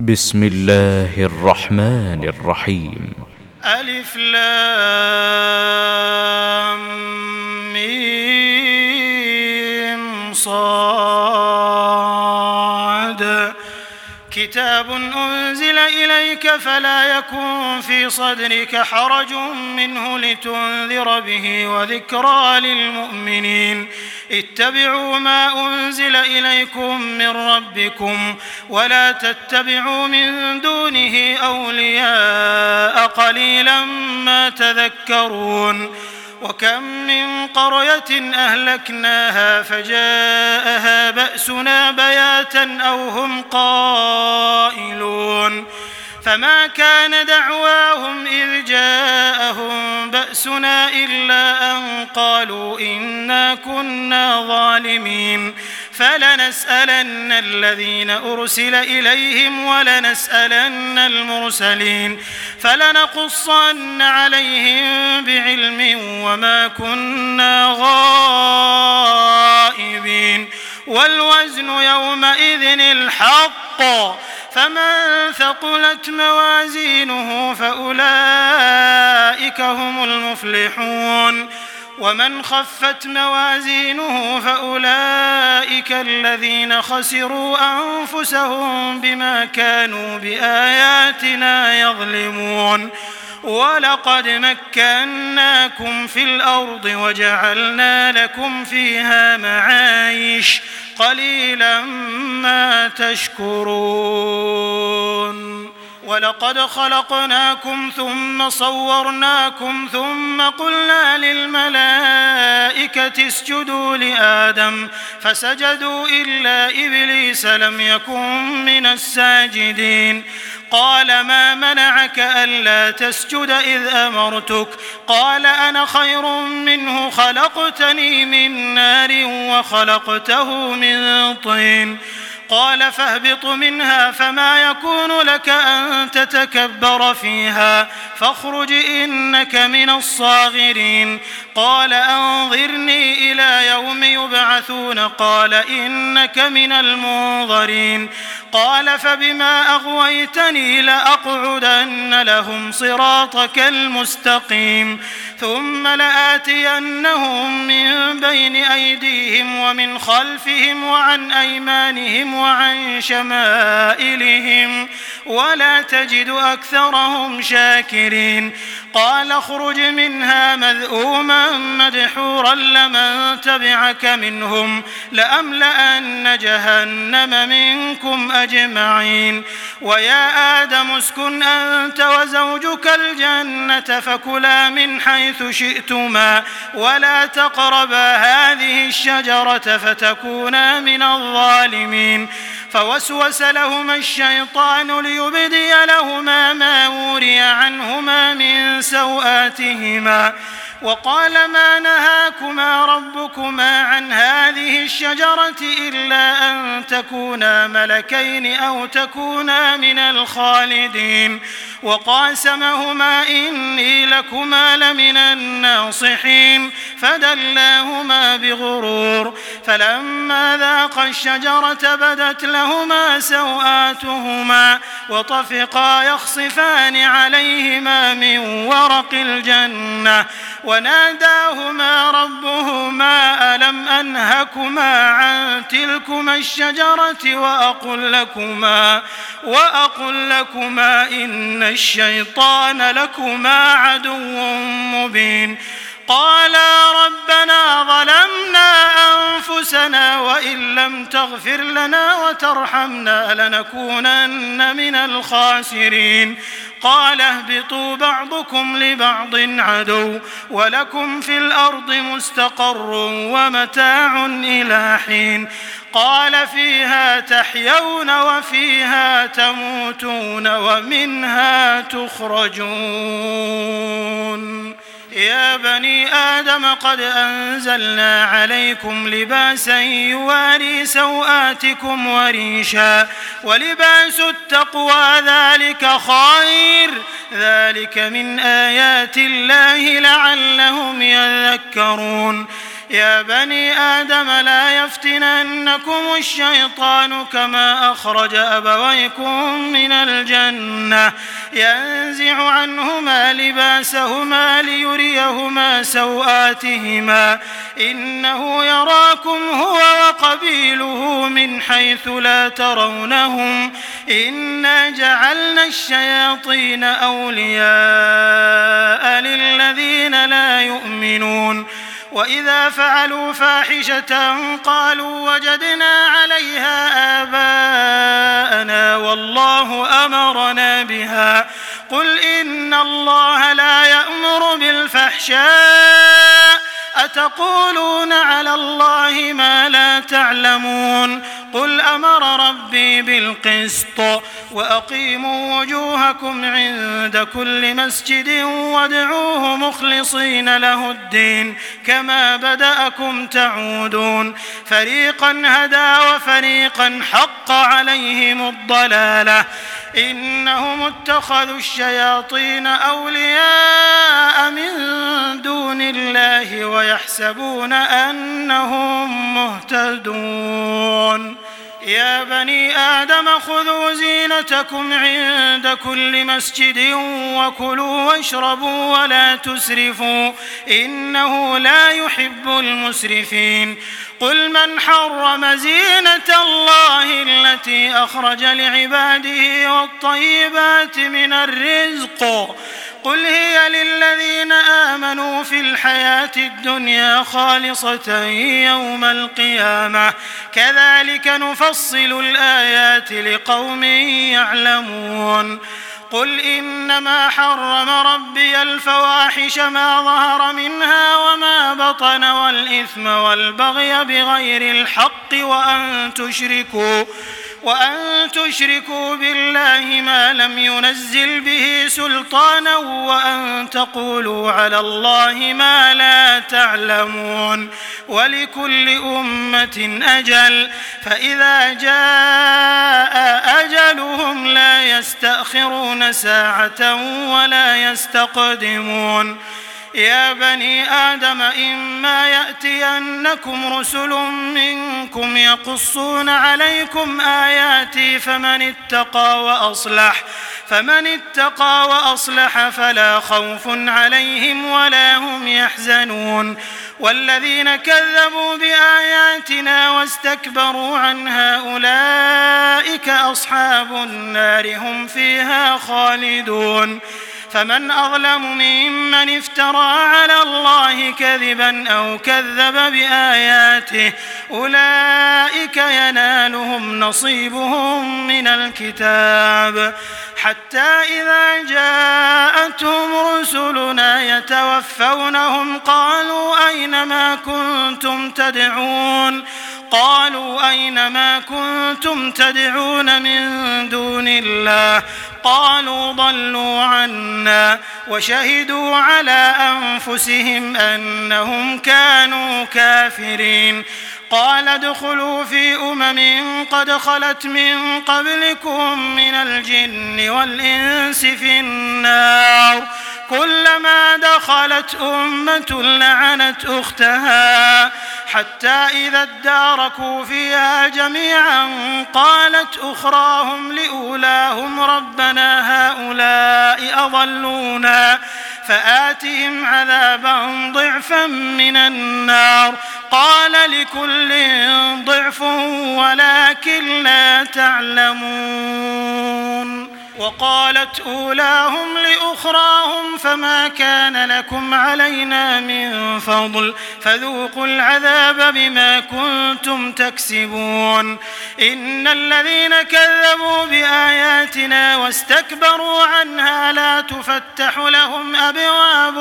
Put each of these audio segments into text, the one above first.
بسم الله الرحمن الرحيم. ألف لام ميم صاد كتاب أنزل إليك فلا يكن في صدرك حرج منه لتنذر به وذكرى للمؤمنين. اتبعوا ما أنزل إليكم من ربكم ولا تتبعوا من دونه أولياء قليلا ما تذكرون. وكم من قرية أهلكناها فجاءها بأسنا بياتا أو هم قائلون فما كان دعواهم إذ جاءهم بأسنا إلا أن قالوا إنا كنا ظالمين. فلنسألن الذين أرسل إليهم ولنسألن المرسلين فلنقصن عليهم بعلم وما كنا غائبين. والوزن يومئذ الحق فمن ثقلت موازينه فأولئك هم المفلحون ومن خفت موازينه فأولئك الذين خسروا أنفسهم بما كانوا بآياتنا يظلمون. ولقد مكناكم في الأرض وجعلنا لكم فيها معايش قليلا ما تشكرون. ولقد خلقناكم ثم صورناكم ثم قلنا للملائكة اسجدوا لآدم فسجدوا إلا إبليس لم يكن من الساجدين. قال ما منعك ألا تسجد إذ أمرتك؟ قال أنا خير منه خلقتني من نار وخلقته من طين. قال فاهبط منها فما يكون لك أن تتكبر فيها فاخرج إنك من الصاغرين. قال أنظرني إلى يوم يبعثون قال إنك من المنظرين. قال فبما أغويتني لأقعدن لهم صراطك المستقيم ثم لآتينهم من بين أيديهم ومن خلفهم وعن أيمانهم وعن شمائلهم ولا تجد أكثرهم شاكرين. قال اخرج منها مذءوما مدحورا لمن تبعك منهم لأملأن جهنم منكم أجمعين. ويا آدم اسكن أنت وزوجك الجنة فكلا من حيث شئتما ولا تقربا هذه الشجرة فتكونا من الظالمين. فوسوس لهما الشيطان ليبدي لهما ما وري عنهما من سوآتهما وقال ما نهاكما ربكما عن هذه الشجرة إلا أن تكونا ملكين أو تكونا من الخالدين. وقاسمهما إني لكما لمن الناصحين فدلاهما بغرور. فلما ذاقا الشجرة بدت لهما سوآتهما وطفقا يخصفان عليهما من ورق الجنة وناداهما ربهما ألم أنهكما عن تلكما الشجرة وأقل لكما إن الشيطان لكما عدو مبين. قالا ربنا ظلمنا أنفسنا وإن لم تغفر لنا وترحمنا لنكونن من الخاسرين. قال اهبطوا بعضكم لبعض عدو ولكم في الأرض مستقر ومتاع إلى حين. قال فيها تحيون وفيها تموتون ومنها تخرجون. يا بني آدم قد أنزلنا عليكم لباسا يواري سوآتكم وريشا ولباس التقوى ذلك خير ذلك من آيات الله لعلهم يذكرون. يا بني آدم لا يفتننكم الشيطان كما أخرج أبويكم من الجنة ينزع عنهما لباسهما ليريهما سوآتهما إنه يراكم هو وقبيله من حيث لا ترونهم إنا جعلنا الشياطين أولياء للذين لا يؤمنون وإذا فعلوا فاحشة قالوا وجدنا عليها آباءنا والله أمرنا بها قل إن الله لا يأمر بالفحشاء أتقولون على الله ما لا تعلمون قل أمر ربي بالقسط وأقيموا وجوهكم عند كل مسجد وادعوه مخلصين له الدين كما بدأكم تعودون فريقا هدى وفريقا حق عليهم الضلالة إنهم اتخذوا الشياطين أولياء من دون الله ويحسبون أنهم مهتدون يا بني آدم خذوا زينتكم عند كل مسجد وكلوا واشربوا ولا تسرفوا إنه لا يحب المسرفين قل من حرم زينة الله التي أخرج لعباده والطيبات من الرزق قل هي للذين آمنوا في الحياة الدنيا خالصة يوم القيامة كذلك نفصل الآيات لقوم يعلمون قل إنما حرم ربي الفواحش ما ظهر منها وما بطن والإثم والبغي بغير الحق وأن تشركوا بالله ما لم ينزل به سلطانا وأن تقولوا على الله ما لا تعلمون ولكل أمة أجل فإذا جاء أجلهم لا يستأخرون ساعة ولا يستقدمون يا بني آدم إما يأتينكم رسل منكم يقصون عليكم آياتي فمن اتقى وأصلح فلا خوف عليهم ولا هم يحزنون والذين كذبوا بآياتنا واستكبروا عنها أولئك أصحاب النار هم فيها خالدون فمن أظلم ممن افترى على الله كذبا أو كذب بآياته أولئك ينالهم نصيبهم من الكتاب حتى إذا جاءتهم رسلنا يتوفونهم قالوا أين ما كنتم تدعون من دون الله قالوا ضلوا عنا وشهدوا على أنفسهم أنهم كانوا كافرين قال ادخلوا في قد خلت من قبلكم من الجن والإنس في النار كلما دخلت أمة لعنت أختها حتى إذا اداركوا فيها جميعا قالت أخراهم لأولاهم ربنا هؤلاء أضلونا فآتهم عذابا ضعفا من النار قال لكل ضعف ولكن لا تعلمون وقالت أولاهم لأخراهم فما كان لكم علينا من فضل فذوقوا العذاب بما كنتم تكسبون إن الذين كذبوا بآياتنا واستكبروا عنها لا تفتح لهم أبواب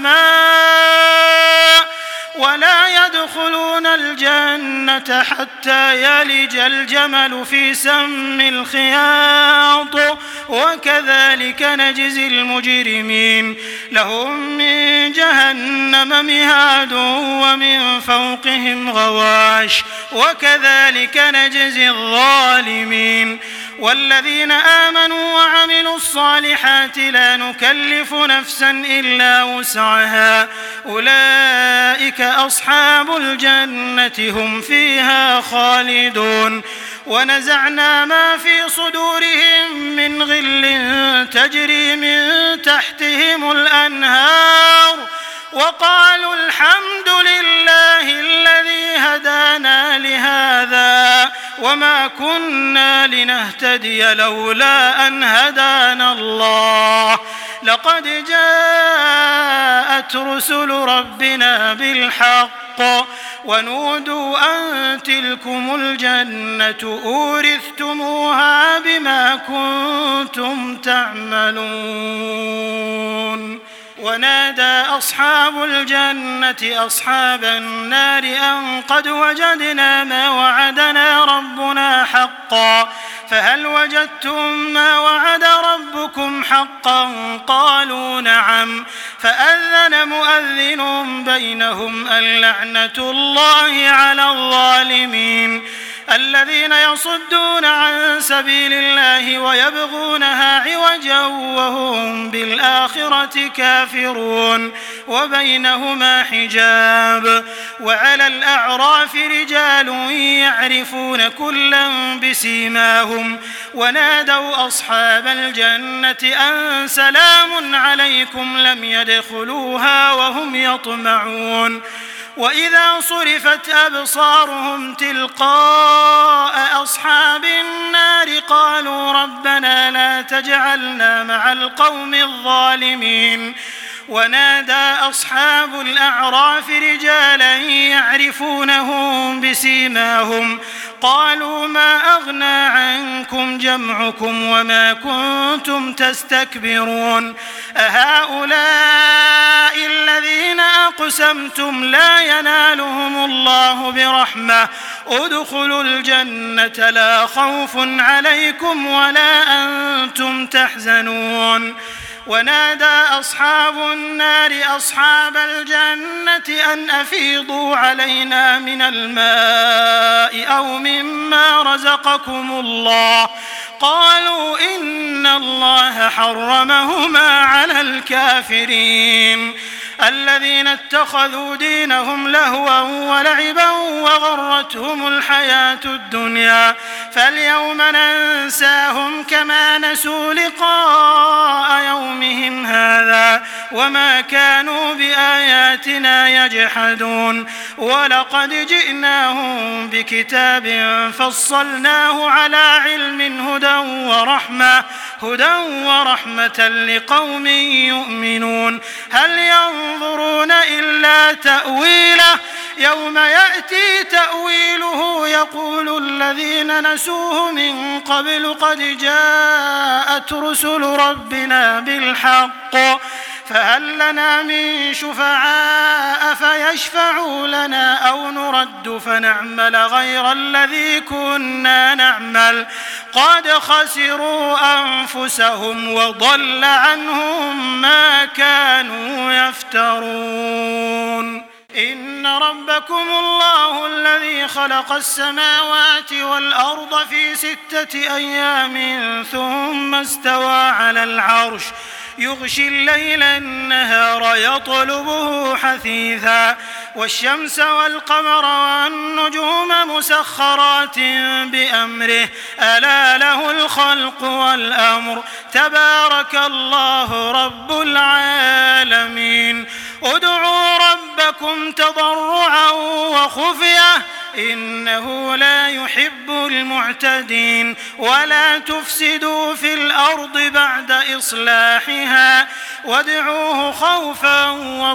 السماء ولا يدخلون الجنة حتى يلج الجمل في سم الخياط وكذلك نجزي المجرمين لهم من جهنم مهاد ومن فوقهم غواش وكذلك نجزي الظالمين والذين آمنوا وعملوا وعملوا الصالحات لا نكلف نفسا إلا وسعها أولئك أصحاب الجنة هم فيها خالدون ونزعنا ما في صدورهم من غل تجري من تحتهم الأنهار وقالوا الحمد لله الذي هدانا لهذا وما كنا لنهتدي لولا أن هدانا الله لقد جاءت رسل ربنا بالحق ونودوا أن تلكم الجنة أورثتموها بما كنتم تعملون ونادى أصحاب الجنة أصحاب النار أن قد وجدنا ما وعدنا ربنا حقا فهل وجدتم ما وعد ربكم حقا قالوا نعم فأذن مؤذن بينهم اللعنة الله على الظالمين الذين يصدون عن سبيل الله ويبغونها عوجا وهم بالآخرة كافرون وبينهما حجاب وعلى الأعراف رجال يعرفون كلا بسيماهم ونادوا أصحاب الجنة أن سلام عليكم لم يدخلوها وهم يطمعون وإذا صرفت أبصارهم تلقاء أصحاب النار قالوا ربنا لا تجعلنا مع القوم الظالمين ونادى أصحاب الأعراف رجالا يعرفونهم بسيماهم قالوا ما أغنى عنكم جمعكم وما كنتم تستكبرون أهؤلاء الذين أقسمتم لا ينالهم الله برحمة ادخلوا الجنة لا خوف عليكم ولا أنتم تحزنون ونادى أصحاب النار أصحاب الجنة أن أفيضوا علينا من الماء أو مما رزقكم الله قالوا إن الله حرمهما على الكافرين الذين اتخذوا دينهم لهوا ولعبا وغرتهم الحياة الدنيا فاليوم ننساهم كما نسوا لقاء يومهم هذا وما كانوا بآياتنا يجحدون ولقد جئناهم بكتاب فصلناه على علم هدى ورحمة لقوم يؤمنون هل ينظرون إلا تأويله يوم يأتي تأويله يقول الذين نسوه من قبل قد جاءت رسل ربنا بالحق فهل لنا من شفعاء فيشفعوا لنا أو نرد فنعمل غير الذي كنا نعمل قد خسروا أنفسهم وضل عنهم ما كانوا يفترون إن ربكم الله الذي خلق السماوات والأرض في 6 أيام ثم استوى على العرش يغشي الليل النهار يطلبه حثيثا والشمس والقمر والنجوم مسخرات بأمره ألا له الخلق والأمر تبارك الله رب العالمين ادعوا ربكم تضرعا وخفية إنه لا يحب المعتدين ولا تفسدوا في الأرض بعد إصلاحها وادعوه خوفا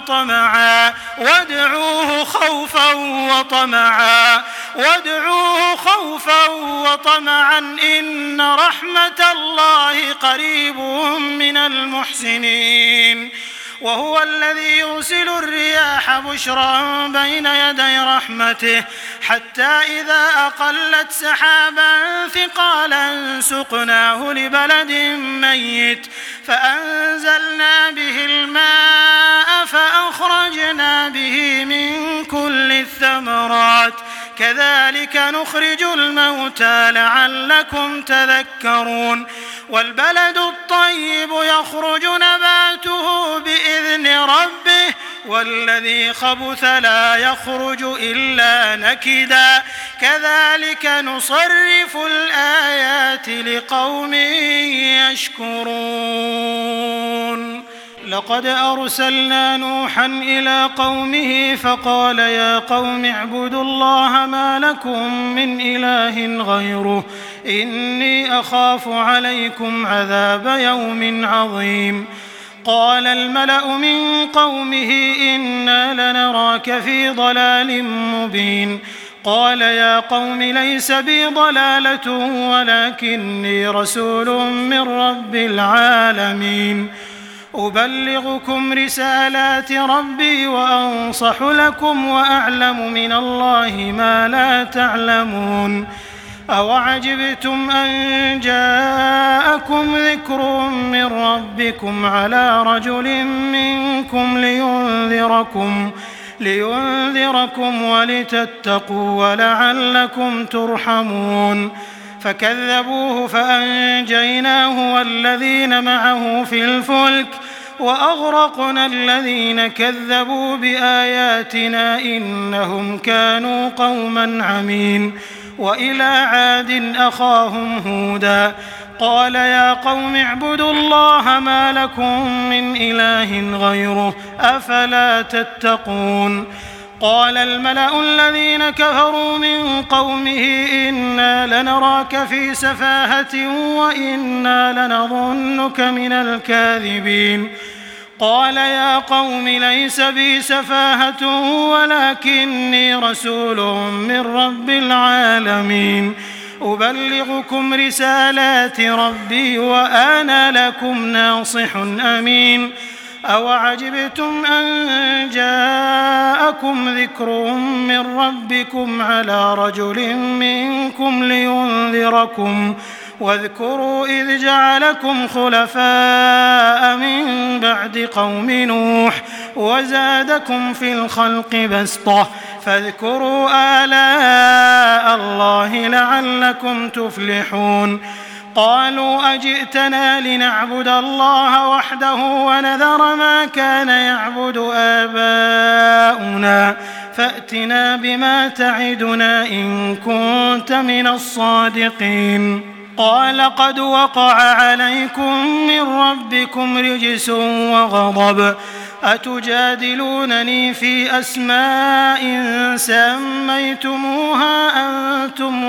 وطمعا إن رحمة الله قريب من المحسنين وهو الذي يرسل الرياح بشرا بين يدي رحمته حتى إذا أقلت سحابا ثقالا سقناه لبلد ميت فأنزلنا به الماء فأخرجنا به من كل الثمرات كذلك نخرج الموتى لعلكم تذكرون والبلد الطيب يخرج نباته بإذن ربه والذي خبث لا يخرج إلا نكدا كذلك نصرف الآيات لقوم يشكرون لقد أرسلنا نوحا إلى قومه فقال يا قوم اعبدوا الله ما لكم من إله غيره إني أخاف عليكم عذاب يوم عظيم قال الملأ من قومه إنا لنراك في ضلال مبين قال يا قوم ليس بي ضلالة ولكني رسول من رب العالمين أبلغكم رسالات ربي وأنصح لكم وأعلم من الله ما لا تعلمون أوعجبتم أن جاءكم ذكر من ربكم على رجل منكم لينذركم ولتتقوا ولعلكم ترحمون فكذبوه فأنجيناه والذين معه في الفلك وأغرقنا الذين كذبوا بآياتنا إنهم كانوا قوما عمين وإلى عاد أخاهم هودا قال يا قوم اعبدوا الله ما لكم من إله غيره أفلا تتقون قال الملأ الذين كفروا من قومه إنا لنراك في سفاهة وإنا لنظنك من الكاذبين قال يا قوم ليس بي سفاهة ولكني رسول من رب العالمين أبلغكم رسالات ربي وأنا لكم ناصح أمين أوعجبتم أن جاءكم ذكر من ربكم على رجل منكم لينذركم واذكروا إذ جعلكم خلفاء من بعد قوم نوح وزادكم في الخلق بسطة فاذكروا آلاء الله لعلكم تفلحون قالوا أجئتنا لنعبد الله وحده ونذر ما كان يعبد آباؤنا فأتنا بما تعدنا إن كنت من الصادقين قال قد وقع عليكم من ربكم رجس وغضب أتجادلونني في أسماء سميتموها أنتم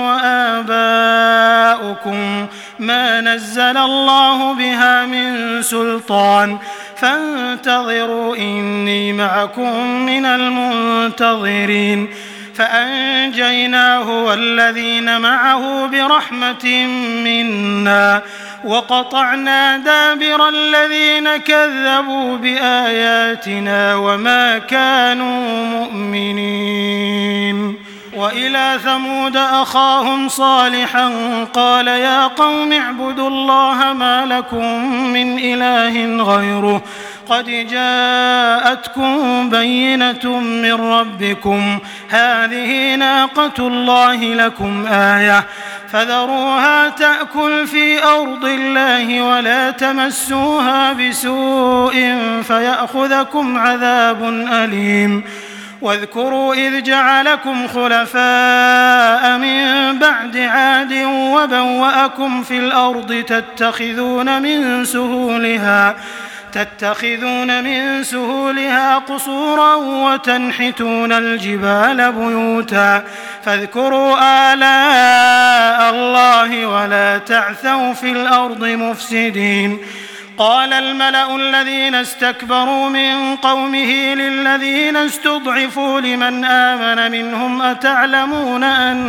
وآباؤكم ما نزل الله بها من سلطان فانتظروا إني معكم من المنتظرين فأنجيناه والذين معه برحمة منا وقطعنا دابر الذين كذبوا بآياتنا وما كانوا مؤمنين وإلى ثمود أخاهم صالحا قال يا قوم اعبدوا الله ما لكم من إله غيره قد جاءتكم بينة من ربكم هذه ناقة الله لكم آية فذروها تأكل في أرض الله ولا تمسوها بسوء فيأخذكم عذاب أليم واذكروا إذ جعلكم خلفاء من بعد عاد وبوأكم في الأرض تتخذون من سهولها قصورا وتنحتون الجبال بيوتا فاذكروا آلاء الله ولا تعثوا في الأرض مفسدين قال الملأ الذين استكبروا من قومه للذين استضعفوا لمن آمن منهم أتعلمون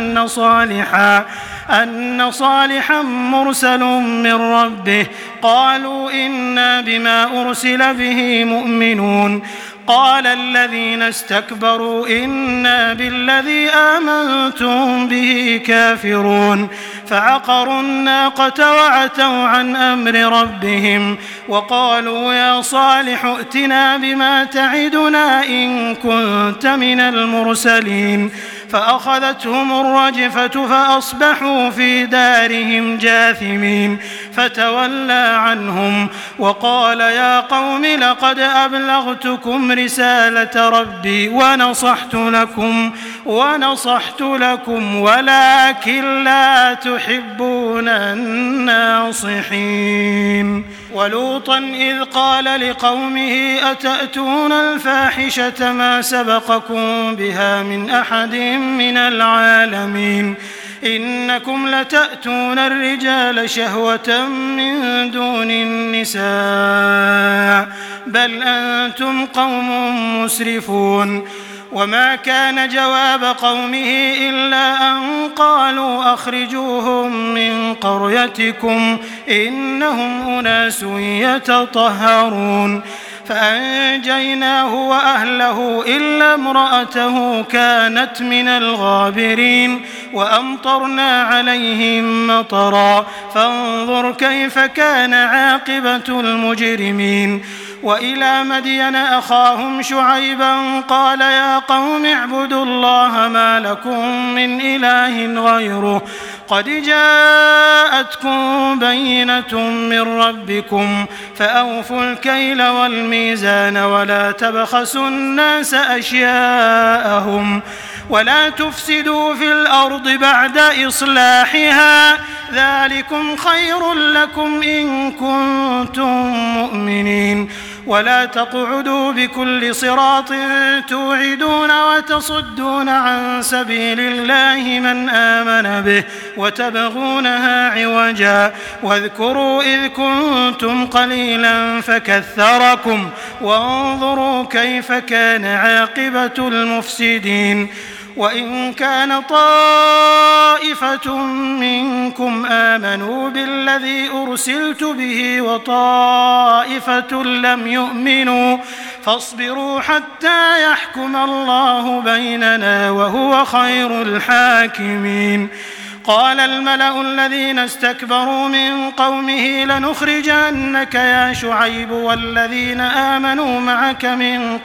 أن صالحا مرسل من ربه قالوا إنا بما أرسل به مؤمنون قال الذين استكبروا إنا بالذي آمنتم به كافرون فعقروا الناقة وعتوا عن أمر ربهم وقالوا يا صالح ائتنا بما تعدنا إن كنت من المرسلين فأخذتهم الرجفة فأصبحوا في دارهم جاثمين فتولى عنهم وقال يا قوم لقد أبلغتكم رسالة ربي ونصحت لكم ولكن لا تحبون الناصحين. ولوطا إذ قال لقومه أتأتون الفاحشة ما سبقكم بها من أحد من العالمين إنكم لتأتون الرجال شهوة من دون النساء بل أنتم قوم مسرفون. وما كان جواب قومه إلا أن قالوا أخرجوهم من قريتكم إنهم أناس يتطهرون فأنجيناه وأهله إلا امرأته كانت من الغابرين وأمطرنا عليهم مطرا فانظر كيف كان عاقبة المجرمين. وإلى مدين أخاهم شعيبا قال يا قوم اعبدوا الله ما لكم من إله غيره قد جاءتكم بينة من ربكم فأوفوا الكيل والميزان ولا تبخسوا الناس أشياءهم ولا تفسدوا في الأرض بعد إصلاحها ذلكم خير لكم إن كنتم مؤمنين. ولا تقعدوا بكل صراط توعدون وتصدون عن سبيل الله من آمن به وتبغونها عوجا واذكروا إذ كنتم قليلا فكثركم وانظروا كيف كان عاقبة المفسدين. وإن كان طائفة منكم آمنوا بالذي أرسلت به وطائفة لم يؤمنوا فاصبروا حتى يحكم الله بيننا وهو خير الحاكمين. قال الملأ الذين استكبروا من قومه لنخرجنك يا شعيب والذين آمنوا معك من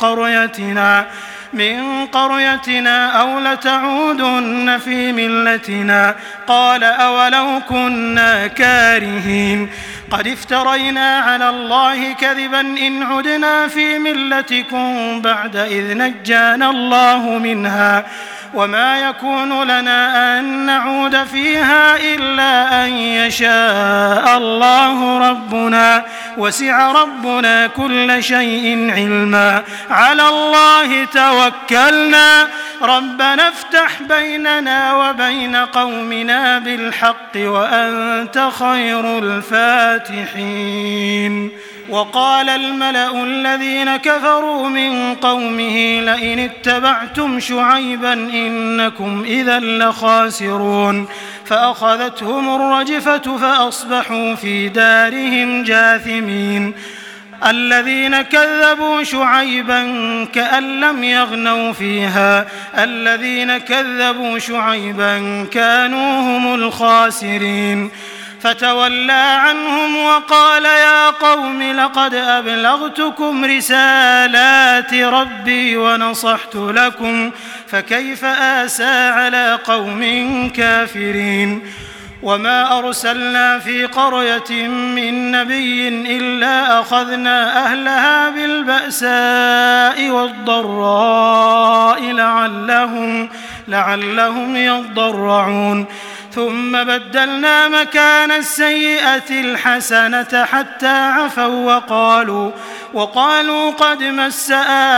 قريتنا أو لتعودن في ملتنا قال أولو كنا كارهين قد افترينا على الله كذبا إن عدنا في ملتكم بعد إذ نجانا الله منها وما يكون لنا أن نعود فيها إلا أن يشاء الله ربنا وسع ربنا كل شيء علما على الله توكلنا ربنا افتح بيننا وبين قومنا بالحق وأنت خير الفاتحين. وقال الملأ الذين كفروا من قومه لئن اتبعتم شعيبا إنكم إذا لخاسرون فأخذتهم الرجفة فأصبحوا في دارهم جاثمين. الذين كذبوا شعيبا كأن لم يغنوا فيها الذين كذبوا شعيبا كانوا هم الخاسرين. فتولى عنهم وقال يا قوم لقد أبلغتكم رسالات ربي ونصحت لكم فكيف آسى على قوم كافرين. وما أرسلنا في قرية من نبي إلا أخذنا أهلها بالبأساء والضراء لعلهم يضرعون ثم بدلنا مكان السيئة الحسنة حتى عفوا وقالوا قد مس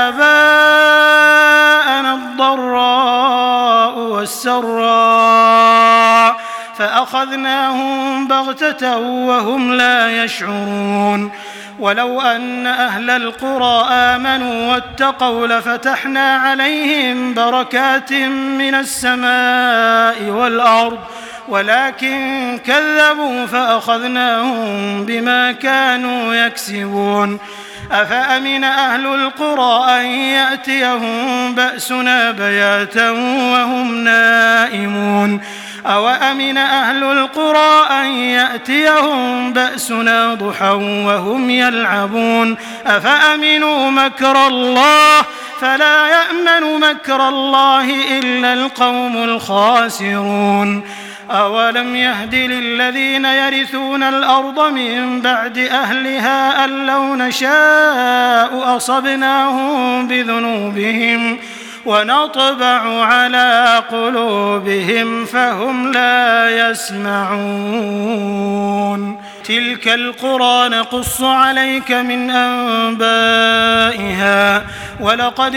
آباءنا الضراء والسراء فأخذناهم بغتة وهم لا يشعرون. ولو أن أهل القرى آمنوا واتقوا لفتحنا عليهم بركات من السماء والأرض ولكن كذبوا فأخذناهم بما كانوا يكسبون. أفأمن أهل القرى أن يأتيهم بأسنا بياتا وهم نائمون أوأمن أهل القرى أن يأتيهم بأسنا ضحى وهم يلعبون أفأمنوا مكر الله فلا يأمن مكر الله إلا القوم الخاسرون أولم يهد للذين يرثون الأرض من بعد أهلها أن لو نشاء أصبناهم بذنوبهم ونطبع على قلوبهم فهم لا يسمعون تلك القرى نقص عليك من أنبائها ولقد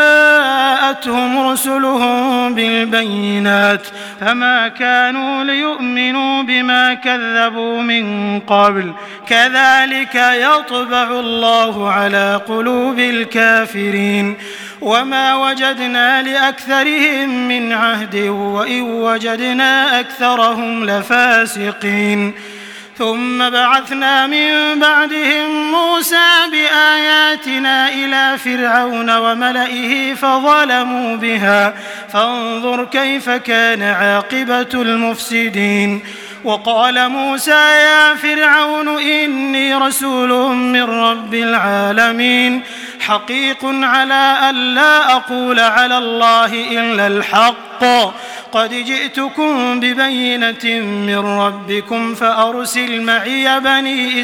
جاءتهم رسلهم بالبينات فما كانوا ليؤمنوا بما كذبوا من قبل كذلك يطبع الله على قلوب الكافرين وما وجدنا لأكثرهم من عهد وإن وجدنا أكثرهم لفاسقين ثم بعثنا من بعدهم موسى بآياتنا إلى فرعون وملئه فظلموا بها فانظر كيف كان عاقبة المفسدين وقال موسى يا فرعون إني رسول من رب العالمين حقيق على أن لا أقول على الله إلا الحق قد جئتكم ببينة من ربكم فأرسل معي بني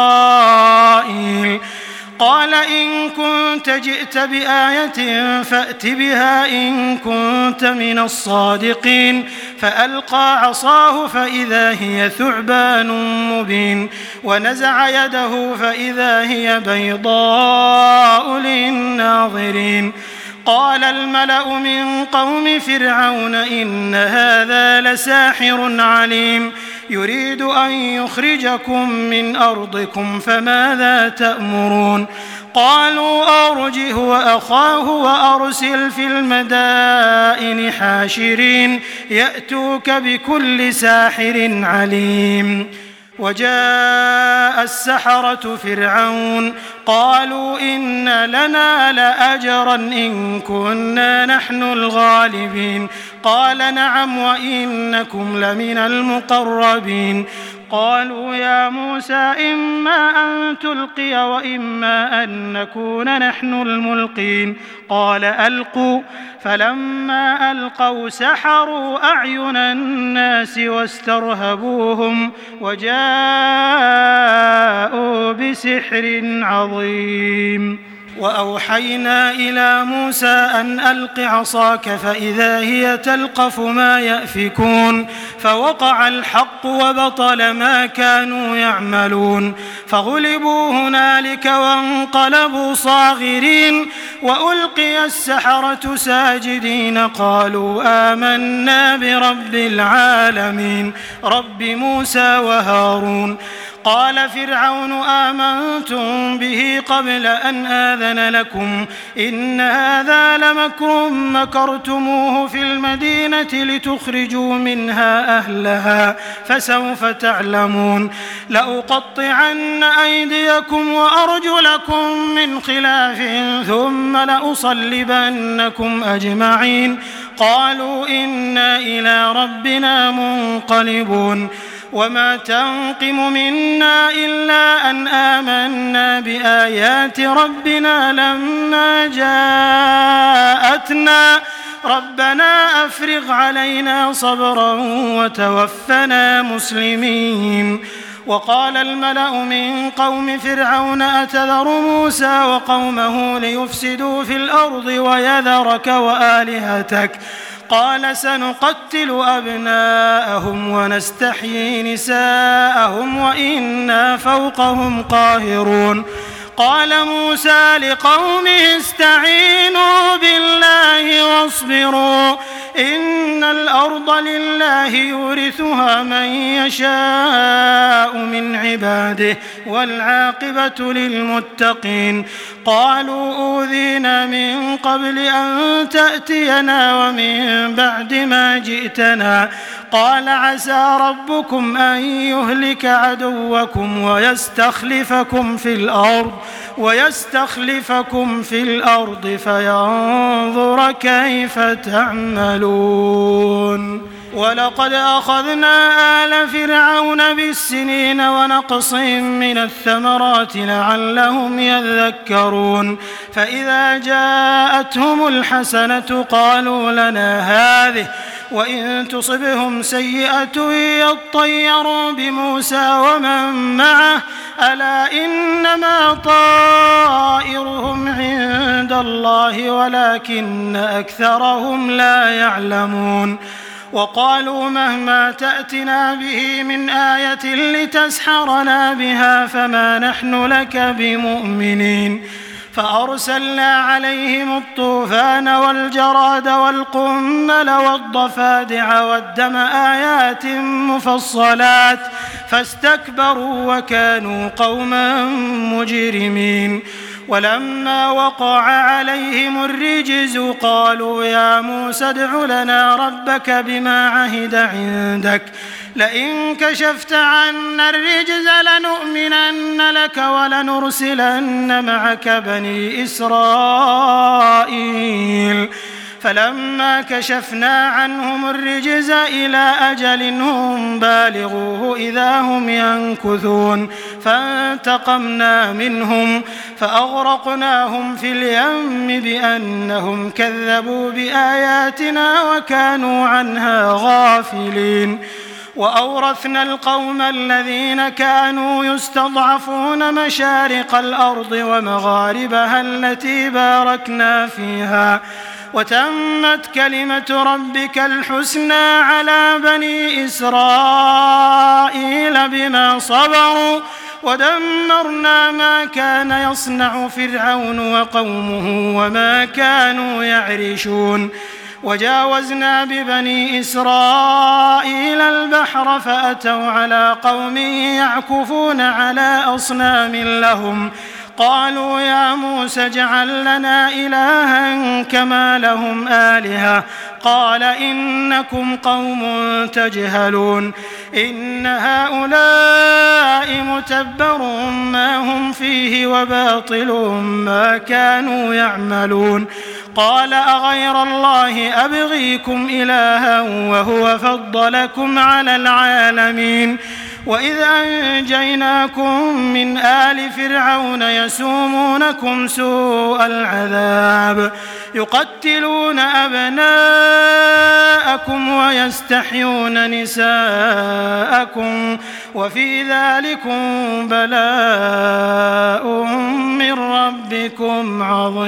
إسرائيل قال إن كنت جئت بآية فأت بها إن كنت من الصادقين فألقى عصاه فإذا هي ثعبان مبين ونزع يده فإذا هي بيضاء للناظرين قال الملأ من قوم فرعون إن هذا لساحر عليم يريد أن يخرجكم من أرضكم فماذا تأمرون قالوا أرجه وأخاه وأرسل في المدائن حاشرين يأتوك بكل ساحر عليم وجاء السحرة فرعون قالوا إن لنا لأجرا إن كنا نحن الغالبين قال نعم وإنكم لمن المقربين قالوا يا موسى إما أن تلقي وإما أن نكون نحن الملقين قال ألقوا فلما ألقوا سحروا أعين الناس واسترهبوهم وجاءوا بسحر عظيم وأوحينا إلى موسى أن ألق عصاك فإذا هي تلقف ما يأفكون فوقع الحق وبطل ما كانوا يعملون فغلبوا هنالك وانقلبوا صاغرين وألقي السحرة ساجدين قالوا آمنا برب العالمين رب موسى وهارون قال فرعون آمنتم به قبل أن آذن لكم إن هذا لمكر مكرتموه في المدينة لتخرجوا منها أهلها فسوف تعلمون لأقطعن أيديكم وأرجلكم من خلاف ثم لأصلبنكم أجمعين قالوا إنا إلى ربنا منقلبون وما تنقم منا إلا أن آمنا بآيات ربنا لما جاءتنا ربنا أفرغ علينا صبرا وتوفنا مسلمين وقال الملأ من قوم فرعون أتذر موسى وقومه ليفسدوا في الأرض ويذرك وآلهتك قال سنقتل أبناءهم ونستحيي نساءهم وإنا فوقهم قاهرون قال موسى لقومه استعينوا بالله واصبروا إن الأرض لله يورثها من يشاء من عباده والعاقبة للمتقين قالوا أوذينا من قبل أن تأتينا ومن بعد ما جئتنا قال عسى ربكم أن يهلك عدوكم ويستخلفكم في الأرض فينظر كيف تعملون. ولقد أخذنا آل فرعون بالسنين ونقص من الثمرات لعلهم يذكرون فإذا جاءتهم الحسنة قالوا لنا هذه وإن تصبهم سيئة يطيروا بموسى ومن معه ألا إنما طائرهم عند الله ولكن أكثرهم لا يعلمون وقالوا مهما تأتنا به من آية لتسحرنا بها فما نحن لك بمؤمنين فأرسلنا عليهم الطوفان والجراد والقمل والضفادع والدم آيات مفصلات فاستكبروا وكانوا قوما مجرمين ولما وقع عليهم الرجز قالوا يا موسى ادع لنا ربك بما عهد عندك لئن كشفت عنا الرجز لنؤمنن لك ولنرسلن معك بني إسرائيل فلما كشفنا عنهم الرجز إلى أجل هم بالغوه إذا هم ينكثون فانتقمنا منهم فأغرقناهم في اليم بأنهم كذبوا بآياتنا وكانوا عنها غافلين وأورثنا القوم الذين كانوا يستضعفون مشارق الأرض ومغاربها التي باركنا فيها وتمت كلمة ربك الحسنى على بني إسرائيل بما صبروا ودمرنا ما كان يصنع فرعون وقومه وما كانوا يعرشون وجاوزنا ببني إسرائيل البحر فأتوا على قوم يعكفون على أصنام لهم قالوا يا موسى اجعل لنا إلها كما لهم آلهة قال إنكم قوم تجهلون إن هؤلاء متبر ما هم فيه وباطل ما كانوا يعملون قال أغير الله أبغيكم إلها وهو فضلكم على العالمين وإذ أنجيناكم من آل فرعون يسومونكم سوء العذاب يقتلون أبناءكم ويستحيون نساءكم وفي ذلكم بلاء من ربكم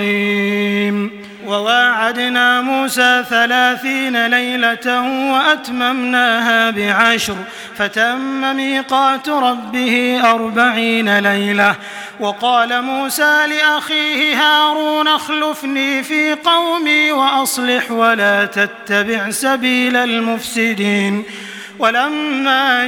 عظيم وواعدنا موسى 30 ليلة وأتممناها ب10 فتم ميقات ربه 40 ليلة وقال موسى لأخيه هارون اخلفني في قومي وأصلح ولا تتبع سبيل المفسدين ولما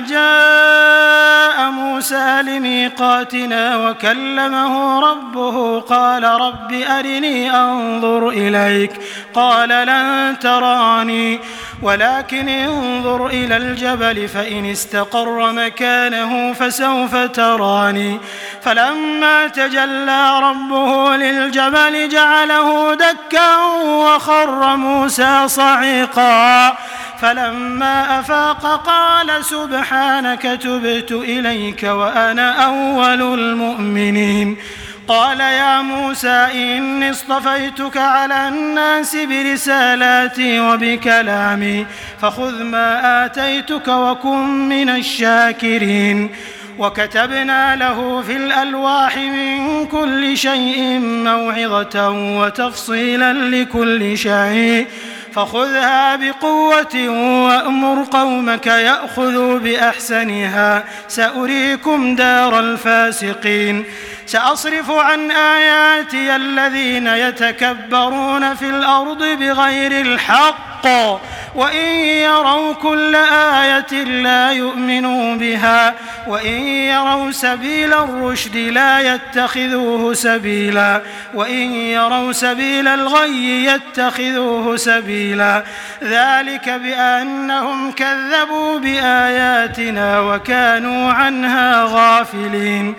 جاء موسى لميقاتنا وكلمه ربه قال رب أرني أنظر إليك قال لن تراني ولكن انظر إلى الجبل فإن استقر مكانه فسوف تراني فلما تجلى ربه للجبل جعله دكا وخر موسى صعقا فلما أفاق قال سبحانك تبت إليك وأنا أول المؤمنين قال يا موسى إني اصطفيتك على الناس برسالاتي وبكلامي فخذ ما آتيتك وكن من الشاكرين وكتبنا له في الألواح من كل شيء موعظة وتفصيلا لكل شيء فخذها بقوة وأمر قومك يأخذوا بأحسنها سأريكم دار الفاسقين سأصرف عن آياتي الذين يتكبرون في الأرض بغير الحق وإن يروا كل آية لا يؤمنوا بها وإن يروا سبيل الرشد لا يتخذوه سبيلا وإن يروا سبيل الغي يتخذوه سبيلا ذلك بأنهم كذبوا بآياتنا وكانوا عنها غافلين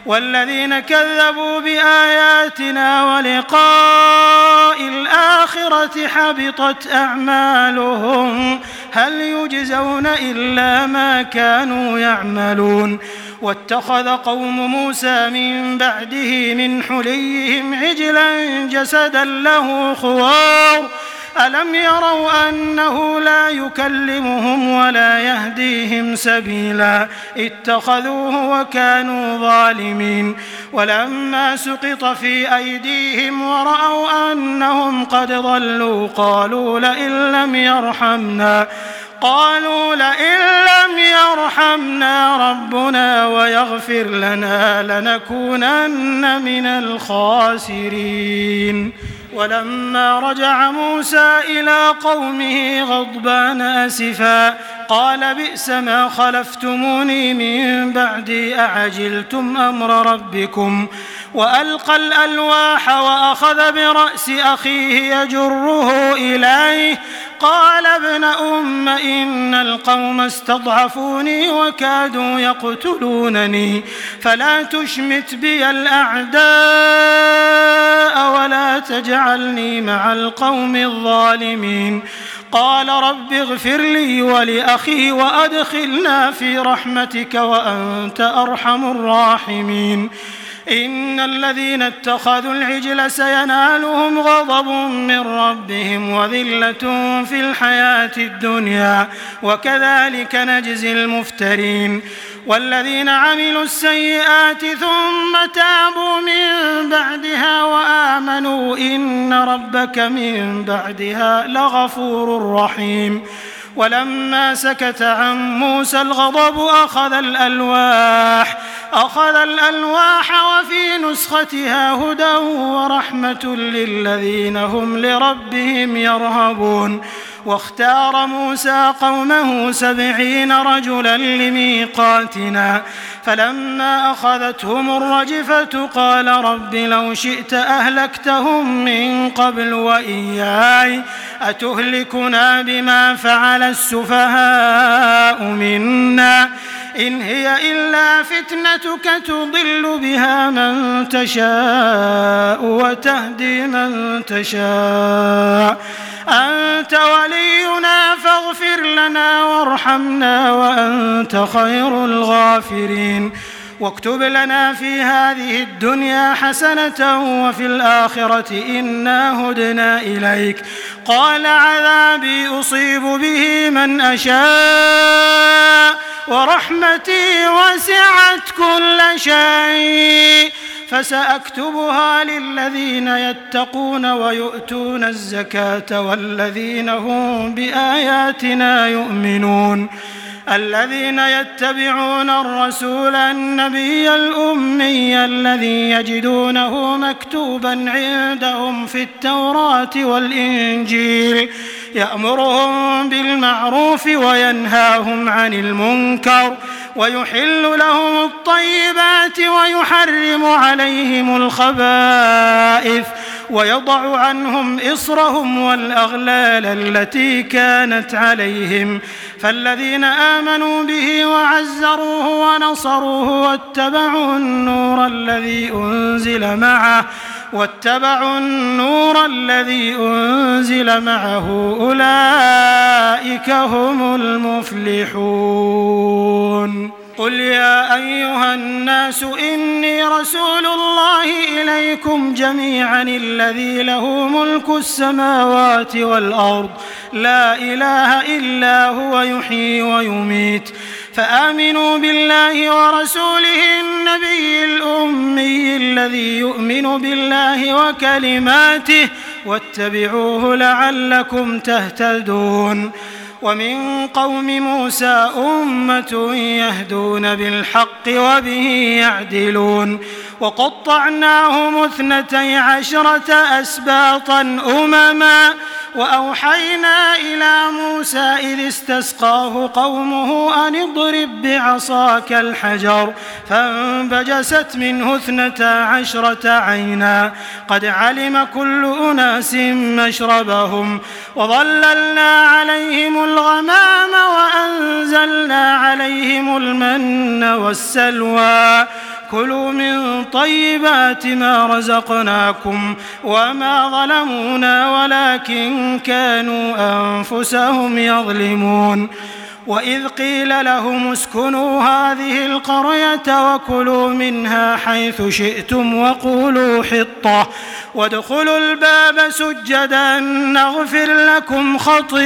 والذين كذبوا بآياتنا ولقاء الآخرة حبطت أعمالهم هل يجزون إلا ما كانوا يعملون واتخذ قوم موسى من بعده من حليهم عجلا جسدا له خوار ألم يروا أنه لا يكلمهم ولا يهديهم سبيلا اتخذوه وكانوا ظالمين ولما سقط في أيديهم ورأوا أنهم قد ضلوا قالوا لئن لم يرحمنا ربنا ويغفر لنا لنكونن من الخاسرين. ولما رجع موسى إلى قومه غضبان أسفا قال بئس ما خلفتموني من بعدي أعجلتم أمر ربكم وألقى الألواح وأخذ برأس أخيه يجره إليه قال ابن أم إن القوم استضعفوني وكادوا يقتلونني فلا تشمت بي الأعداء ولا تجعلني مع القوم الظالمين. قال رب اغفر لي ولأخي وأدخلنا في رحمتك وأنت أرحم الراحمين. إن الذين اتخذوا العجل سينالهم غضب من ربهم وذلة في الحياة الدنيا وكذلك نجزي المفترين. والذين عملوا السيئات ثم تابوا من بعدها وآمنوا إن ربك من بعدها لغفور رحيم. ولما سكت عن موسى الغضب أخذ الألواح وفي نسختها هدى ورحمة للذين هم لربهم يرهبون. واختار موسى قومه 70 رجلا لميقاتنا فلما أخذتهم الرجفة قال رب لو شئت أهلكتهم من قبل وإياي أتهلكنا بما فعل السفهاء منا إن هي إلا فتنتك تضل بها من تشاء وتهدي من تشاء أنت ولينا فاغفر لنا وارحمنا وأنت خير الغافرين. واكتب لنا في هذه الدنيا حسنة وفي الآخرة إنا هدنا إليك. قال عذابي أصيب به من أشاء ورحمتي وسعت كل شيء فسأكتبها للذين يتقون ويؤتون الزكاة والذين هم بآياتنا يؤمنون. الذين يتبعون الرسول النبي الأمي الذي يجدونه مكتوبا عندهم في التوراة والإنجيل يأمرهم بالمعروف وينهاهم عن المنكر ويحل لهم الطيبات ويحرم عليهم الخبائث ويضع عنهم إصرهم والأغلال التي كانت عليهم. فالذين آمنوا به وعزروه ونصروه واتبعوا النور الذي أنزل معه أولئك هم المفلحون. قل يا أيها الناس إني رسول الله إليكم جميعا الذي له ملك السماوات والأرض لا إله إلا هو يحيي ويميت فآمنوا بالله ورسوله النبي الأمي الذي يؤمن بالله وكلماته واتبعوه لعلكم تهتدون. ومن قوم موسى أمة يهدون بالحق وبه يعدلون. وقطعناهم 12 أسباطا أمما وأوحينا إلى موسى إذ استسقاه قومه أن اضرب بعصاك الحجر فانبجست منه 12 عينا قد علم كل أناس مشربهم وظللنا عليهم الغمام وأنزلنا عليهم المن والسلوى كلوا من طيبات ما رزقناكم وما ظلمونا ولكن كانوا أنفسهم يظلمون. وإذ قيل لهم اسكنوا هذه القرية وكلوا منها حيث شئتم وقولوا حطة وادخلوا الباب سجدا نغفر لكم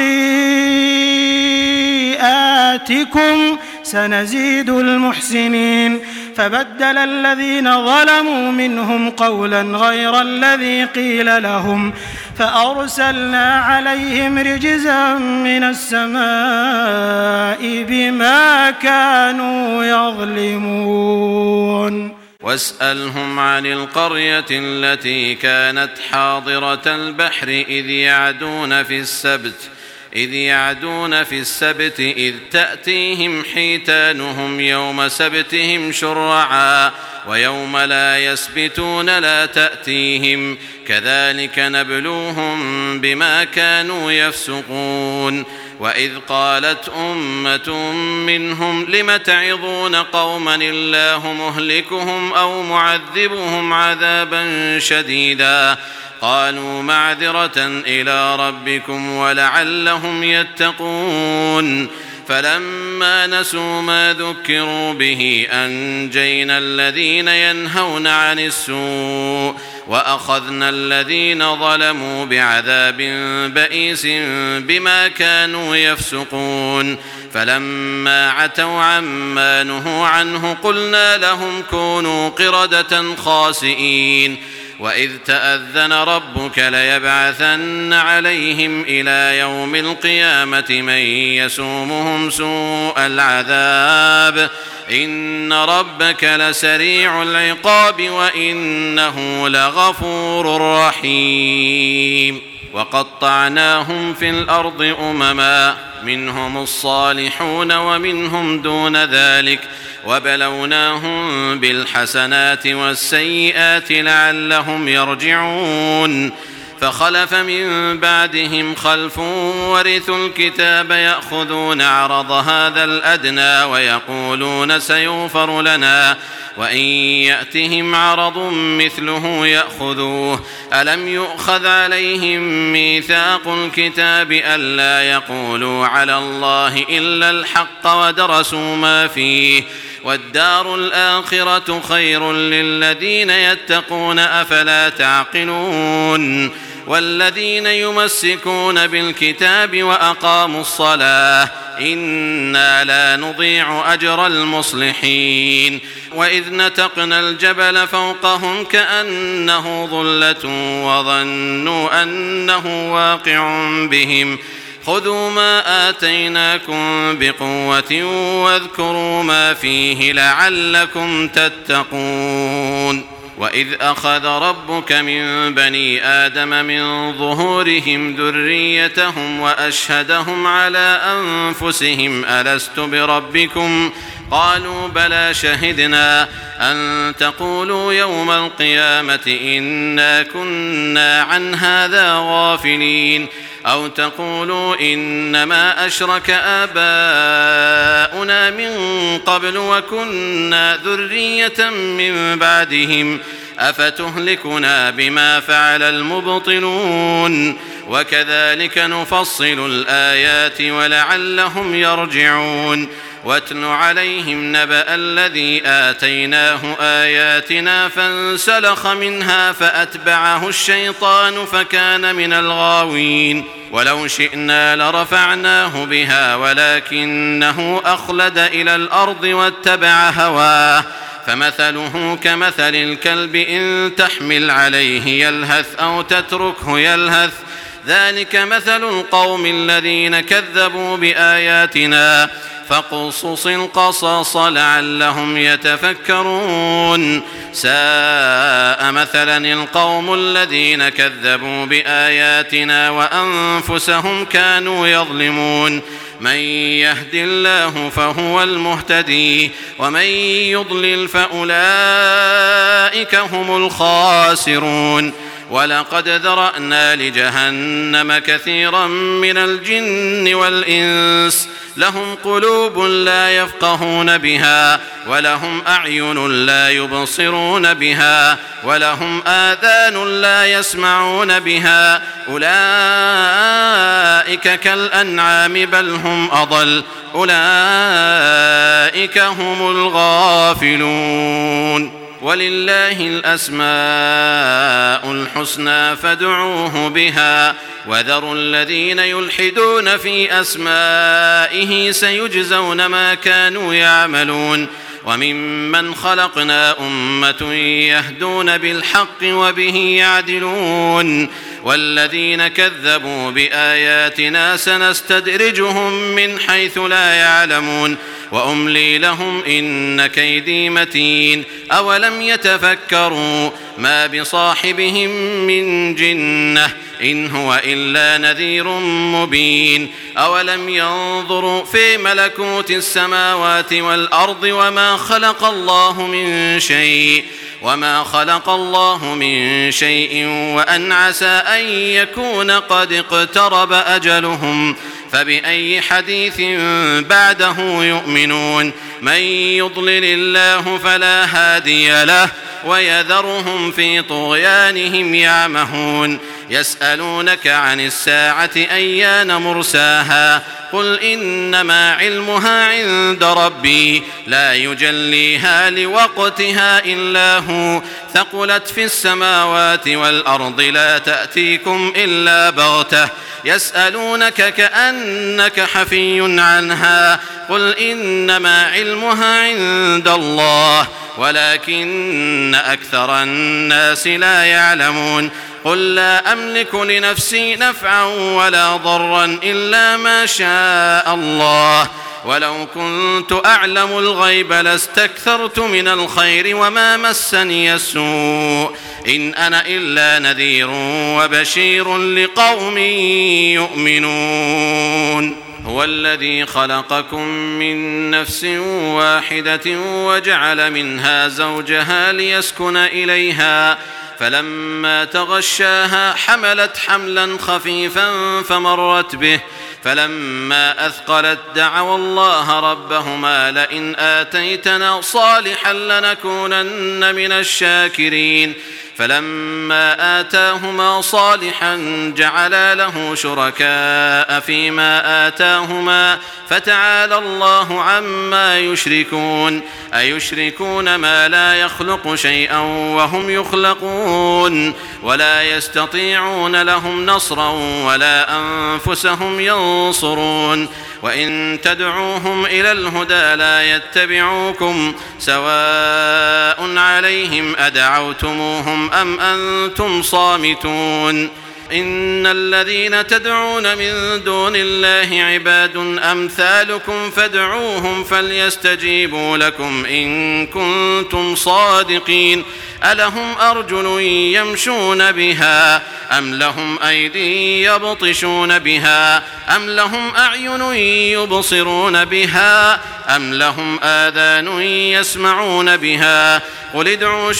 خطيئاتكم سنزيد المحسنين. فبدل الذين ظلموا منهم قولا غير الذي قيل لهم فأرسلنا عليهم رجزا من السماء بما كانوا يظلمون. واسألهم عن القرية التي كانت حاضرة البحر إذ يعدون في السبت إذ تأتيهم حيتانهم يوم سبتهم شرعا ويوم لا يسبتون لا تأتيهم كذلك نبلوهم بما كانوا يفسقون. وإذ قالت أمة منهم لم تعظون قوما الله مهلكهم أو معذبهم عذابا شديدا قالوا معذرة إلى ربكم ولعلهم يتقون. فلما نسوا ما ذكروا به أنجينا الذين ينهون عن السوء وأخذنا الذين ظلموا بعذاب بئيس بما كانوا يفسقون. فلما عتوا عما نهوا عنه قلنا لهم كونوا قردة خاسئين. وإذ تأذن ربك ليبعثن عليهم إلى يوم القيامة من يسومهم سوء العذاب إن ربك لسريع العقاب وإنه لغفور رحيم. وقطعناهم في الأرض أمما منهم الصالحون ومنهم دون ذلك وبلوناهم بالحسنات والسيئات لعلهم يرجعون. فخلف من بعدهم خلف ورثوا الكتاب يأخذون عرض هذا الأدنى ويقولون سيغفر لنا وإن يأتهم عرض مثله يأخذوه. ألم يؤخذ عليهم ميثاق الكتاب ألا يقولوا على الله إلا الحق ودرسوا ما فيه والدار الآخرة خير للذين يتقون أفلا تعقلون. والذين يمسكون بالكتاب وأقاموا الصلاة إنا لا نضيع أجر المصلحين. وإذ نتقنا الجبل فوقهم كأنه ظلة وظنوا أنه واقع بهم خذوا ما آتيناكم بقوة واذكروا ما فيه لعلكم تتقون. وإذ أخذ ربك من بني آدم من ظهورهم ذريتهم وأشهدهم على أنفسهم ألست بربكم قالوا بلى شهدنا أن تقولوا يوم القيامة إنا كنا عن هذا غافلين أو تقولوا إنما أشرك آباؤنا من قبل وكنا ذرية من بعدهم أفتهلكنا بما فعل المبطلون وكذلك نفصل الآيات ولعلهم يرجعون. واتل عليهم نبأ الذي آتيناه آياتنا فانسلخ منها فأتبعه الشيطان فكان من الغاوين. ولو شئنا لرفعناه بها ولكنه أخلد إلى الأرض واتبع هواه فمثله كمثل الكلب إن تحمل عليه يلهث أو تتركه يلهث ذلك مثل القوم الذين كذبوا بآياتنا فاقصص القصص لعلهم يتفكرون. ساء مثلا القوم الذين كذبوا بآياتنا وأنفسهم كانوا يظلمون. من يهد الله فهو المهتدي ومن يضلل فأولئك هم الخاسرون. ولقد ذرأنا لجهنم كثيرا من الجن والإنس لهم قلوب لا يفقهون بها ولهم أعين لا يبصرون بها ولهم آذان لا يسمعون بها أولئك كالأنعام بل هم أضل أولئك هم الغافلون ولله الأسماء الحسنى فادعوه بها وذروا الذين يلحدون في أسمائه سيجزون ما كانوا يعملون وممن خلقنا أمة يهدون بالحق وبه يعدلون والذين كذبوا بآياتنا سنستدرجهم من حيث لا يعلمون وأملي لهم إن كيدي متين أولم يتفكروا ما بصاحبهم من جنة إن هو إلا نذير مبين أولم ينظروا في ملكوت السماوات والأرض وما خلق الله من شيء وأن عسى أن يكون قد اقترب أجلهم فبأي حديث بعده يؤمنون من يضلل الله فلا هادي له ويذرهم في طغيانهم يعمهون يسألونك عن الساعة أيان مرساها قل إنما علمها عند ربي لا يجليها لوقتها إلا هو ثقلت في السماوات والأرض لا تأتيكم إلا بغتة يسألونك كأنك حفي عنها قل إنما علمها عند الله ولكن أكثر الناس لا يعلمون قل لا أملك لنفسي نفعا ولا ضرا إلا ما شاء الله ولو كنت أعلم الغيب لاستكثرت من الخير وما مسني السوء إن أنا إلا نذير وبشير لقوم يؤمنون هو الذي خلقكم من نفس واحدة وجعل منها زوجها ليسكن إليها فلما تغشاها حملت حملا خفيفا فمرت به فلما أثقلت دعوا الله ربهما لئن آتيتنا صالحا لنكونن من الشاكرين فلما آتاهما صالحا جعلا له شركاء فيما آتاهما فتعالى الله عما يشركون أيشركون ما لا يخلق شيئا وهم يخلقون ولا يستطيعون لهم نصرا ولا أنفسهم ينصرون وإن تدعوهم إلى الهدى لا يتبعوكم سواء عليهم أدعوتموهم أم أنتم صامتون إن الذين تدعون من دون الله عباد أمثالكم فادعوهم فليستجيبوا لكم إن كنتم صادقين ألهم أرجل يمشون بها أم لهم أيدي يبطشون بها أم لهم أعين يبصرون بها أم لهم آذان يسمعون بها قل ادعوا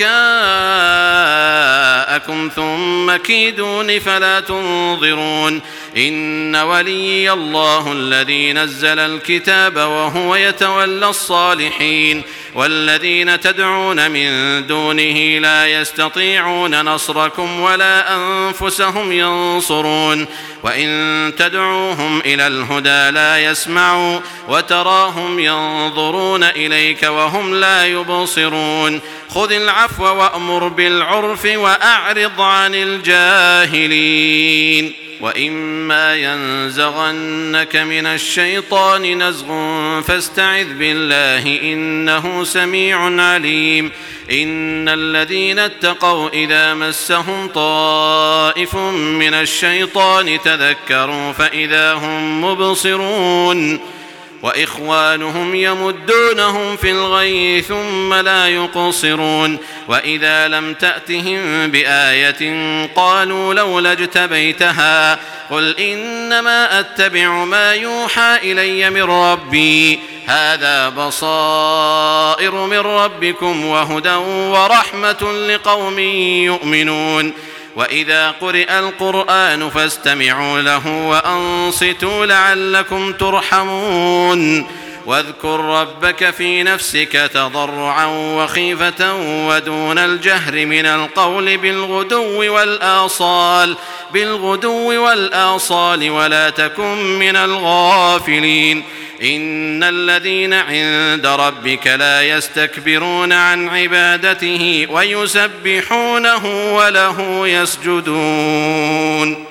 شركاءكم ثم كيدون فلا تنظرون إن ولي الله الذي نزل الكتاب وهو يتولى الصالحين والذين تدعون من دونه لا يستطيعون نصركم ولا أنفسهم ينصرون وإن تدعوهم إلى الهدى لا يسمعوا وتراهم ينظرون إليك وهم لا يبصرون خذ العفو وأمر بالعرف وأعرض عن الجاهلين وإما ينزغنك من الشيطان نزغ فاستعذ بالله إنه سميع عليم إن الذين اتقوا إذا مسهم طائف من الشيطان تذكروا فإذا هم مبصرون وإخوانهم يمدونهم في الغي ثم لا يقصرون وإذا لم تأتهم بآية قالوا لولا اجتبيتها قل إنما أتبع ما يوحى إلي من ربي هذا بصائر من ربكم وهدى ورحمة لقوم يؤمنون وإذا قرئ القرآن فاستمعوا له وأنصتوا لعلكم ترحمون واذكر ربك في نفسك تضرعا وخيفة ودون الجهر من القول بالغدو والآصال ولا تكن من الغافلين إن الذين عند ربك لا يستكبرون عن عبادته ويسبحونه وله يسجدون